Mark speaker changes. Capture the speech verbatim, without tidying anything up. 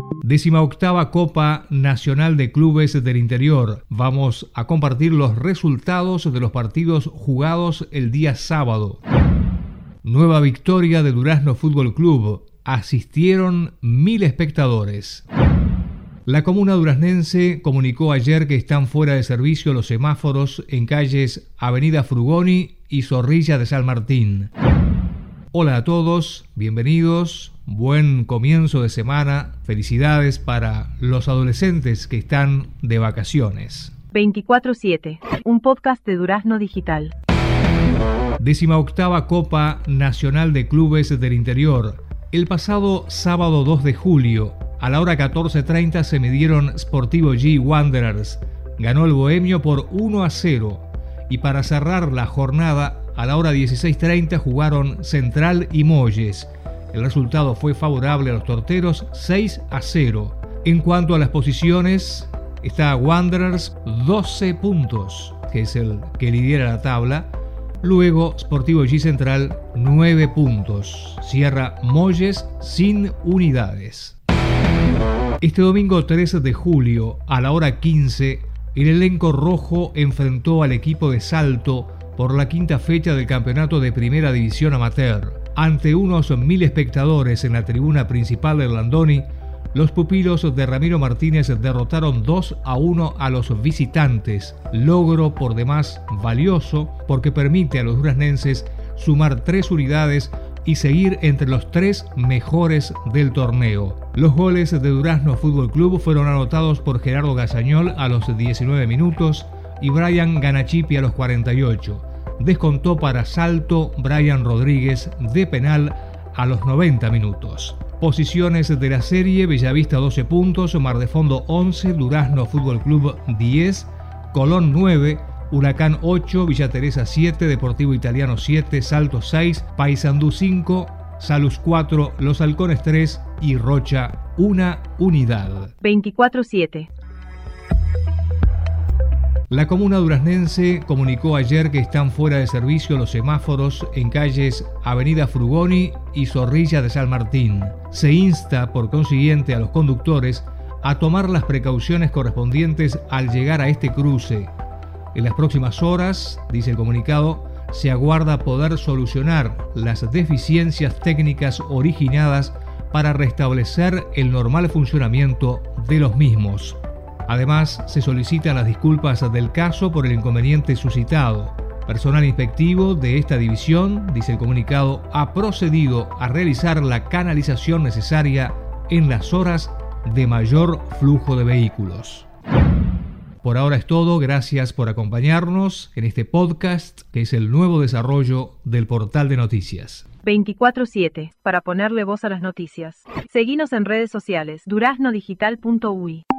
Speaker 1: Décima octava Copa Nacional de Clubes del Interior. Vamos a compartir los resultados de los partidos jugados el día sábado. Nueva victoria de Durazno Fútbol Club. Asistieron mil espectadores. La comuna duraznense comunicó ayer que están fuera de servicio los semáforos en calles Avenida Frugoni y Zorrilla de San Martín. Hola a todos, bienvenidos, buen comienzo de semana, felicidades para los adolescentes que están de vacaciones.
Speaker 2: veinticuatro siete, un podcast de Durazno Digital.
Speaker 1: Décima octava Copa Nacional de Clubes del Interior. El pasado sábado dos de julio, a la hora catorce treinta se midieron Sportivo G Wanderers. Ganó el Bohemio por uno a cero. Y para cerrar la jornada, a la hora dieciséis treinta jugaron Central y Molles. El resultado fue favorable a los torteros, seis a cero. En cuanto a las posiciones, está Wanderers doce puntos, que es el que lidera la tabla. Luego Sportivo G Central nueve puntos. Cierra Molles sin unidades. Este domingo trece de julio, a la hora quince, el elenco rojo enfrentó al equipo de Salto por la quinta fecha del campeonato de Primera División Amateur. Ante unos mil espectadores en la tribuna principal del Landoni, los pupilos de Ramiro Martínez derrotaron dos a uno a los visitantes, logro por demás valioso porque permite a los duraznenses sumar tres unidades y seguir entre los tres mejores del torneo. Los goles de Durazno Fútbol Club fueron anotados por Gerardo Gazañol a los diecinueve minutos y Brian Ganachipi a los cuarenta y ocho. Descontó para Salto Brian Rodríguez de penal a los noventa minutos. Posiciones de la serie: Bellavista doce puntos, Mar de Fondo once, Durazno Fútbol Club diez, Colón nueve, Huracán ocho, Villa Teresa siete, Deportivo Italiano siete, Salto seis, Paysandú cinco, Salus cuatro, Los Halcones tres y Rocha una unidad.
Speaker 2: veinticuatro siete.
Speaker 1: La comuna duraznense comunicó ayer que están fuera de servicio los semáforos en calles Avenida Frugoni y Zorrilla de San Martín. Se insta, por consiguiente, a los conductores a tomar las precauciones correspondientes al llegar a este cruce. En las próximas horas, dice el comunicado, se aguarda poder solucionar las deficiencias técnicas originadas para restablecer el normal funcionamiento de los mismos. Además, se solicitan las disculpas del caso por el inconveniente suscitado. Personal inspectivo de esta división, dice el comunicado, ha procedido a realizar la canalización necesaria en las horas de mayor flujo de vehículos. Por ahora es todo, gracias por acompañarnos en este podcast que es el nuevo desarrollo del portal de noticias.
Speaker 2: veinticuatro siete, para ponerle voz a las noticias. Seguinos en redes sociales, durazno digital punto u i.